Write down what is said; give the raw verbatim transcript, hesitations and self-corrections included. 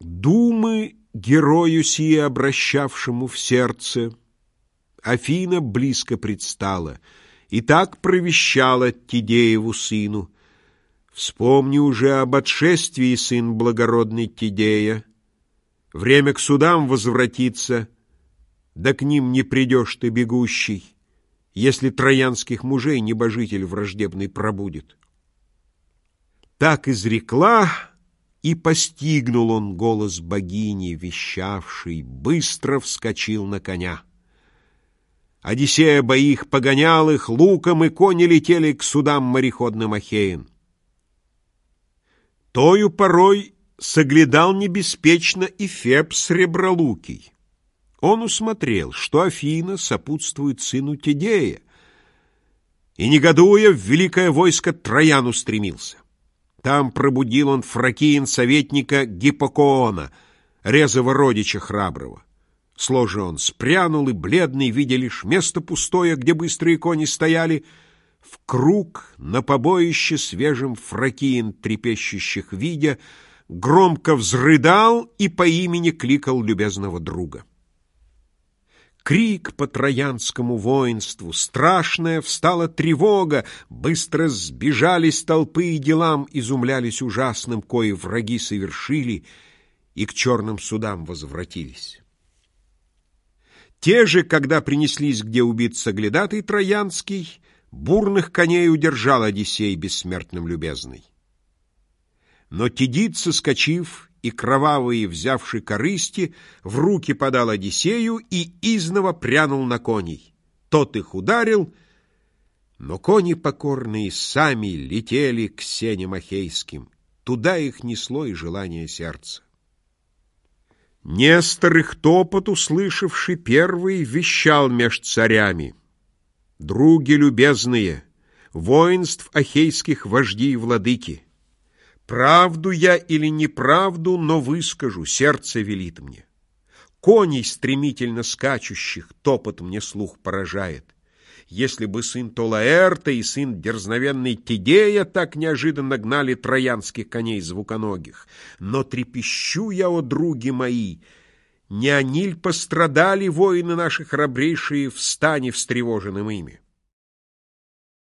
Думы герою сие обращавшему в сердце Афина близко предстала и так провещала Тидееву сыну: «Вспомни уже об отшествии, сын благородный Тидея. Время к судам возвратится, да к ним не придешь ты, бегущий, если троянских мужей небожитель враждебный пробудет». Так изрекла, и постигнул он голос богини, вещавший, быстро вскочил на коня. Одиссея боих погонял их луком, и кони летели к судам мореходным Ахеин. Тою порой соглядал небеспечно и Феб сребролукий. Он усмотрел, что Афина сопутствует сыну Тидея, и, негодуя, в великое войско Троян устремился. Там пробудил он Фракиин советника Гиппокоона, резвого родича храброго. С ложа он спрянул, и, бледный, видя лишь место пустое, где быстрые кони стояли, в круг на побоище свежим Фракиин трепещущих видя, громко взрыдал и по имени кликал любезного друга. Крик по троянскому воинству, страшная встала тревога, быстро сбежались толпы и делам изумлялись ужасным, кои враги совершили, и к черным судам возвратились. Те же, когда принеслись, где убит соглядатый троянский, бурных коней удержал Одиссей бессмертным любезный. Но Тидид, соскочив и кровавые взявши корысти, в руки подал Одиссею и изново прянул на коней. Тот их ударил, но кони покорные сами летели к сеням ахейским. Туда их несло и желание сердца. Нестор их топот, услышавший первый, вещал меж царями: «Други любезные, воинств ахейских вожди и владыки, правду я или неправду, но выскажу, сердце велит мне. Коней стремительно скачущих топот мне слух поражает. Если бы сын Толаэрта и сын дерзновенный Тидея так неожиданно гнали троянских коней звуконогих. Но трепещу я, о други мои, не они ль пострадали воины наши храбрейшие в стане встревоженным ими?